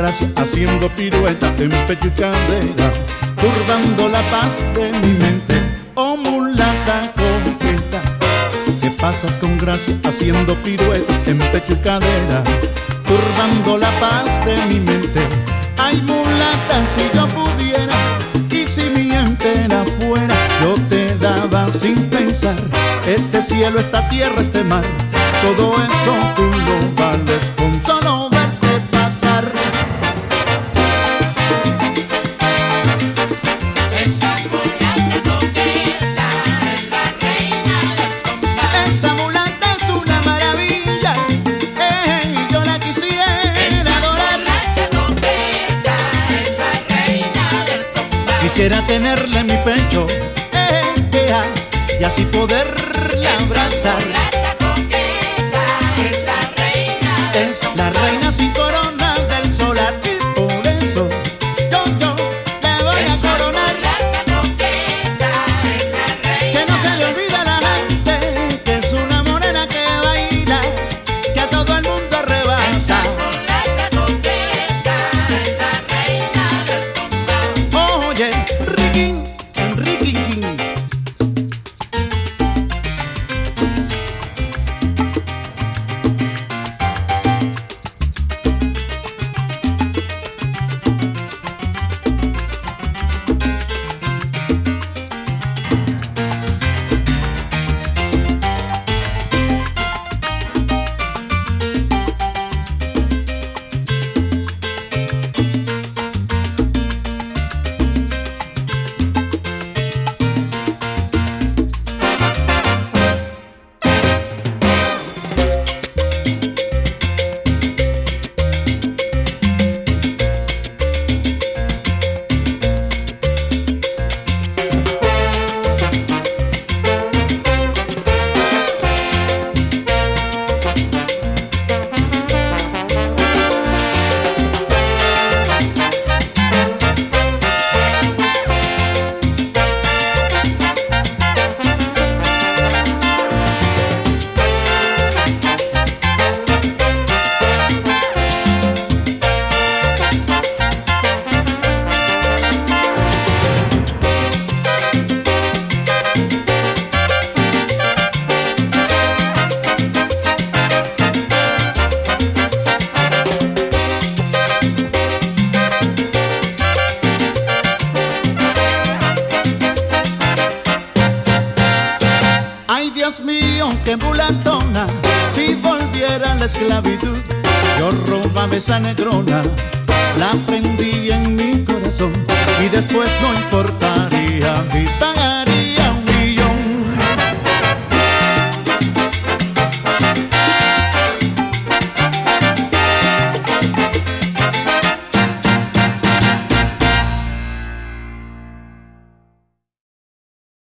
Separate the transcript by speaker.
Speaker 1: gracia, haciendo pirueta en pecho y cadera, turbando la paz de mi mente. Oh mulata coqueta, que pasas con gracia, haciendo pirueta en pecho y cadera, turbando la paz de mi mente. Ay mulata, si yo pudiera, y si mi entera fuera, yo te daba sin pensar este cielo, esta tierra, este mar. Todo eso tú lo vales con solo verte pasar.
Speaker 2: Esa mulata coqueta es la reina del compás.
Speaker 1: Esa mulata es una maravilla, yo la quisiera
Speaker 2: Esa
Speaker 1: adorar.
Speaker 2: mulata coqueta es la reina del compás.
Speaker 1: Quisiera tenerla en mi pecho, y así poderla abrazar.
Speaker 2: Esa mulata coqueta es la reina del
Speaker 1: Es la reina sin corona del solar, y por eso yo le voy a coronar. Que no se le olvide a la gente que es una morena que baila, que a todo el mundo arrebata. Oye, Riquín, Riquín. Ay, Dios mío, qué mulatona, si volviera a la esclavitud, yo robaba esa negrona, la prendí en mi corazón, y después no importaría mi pagar.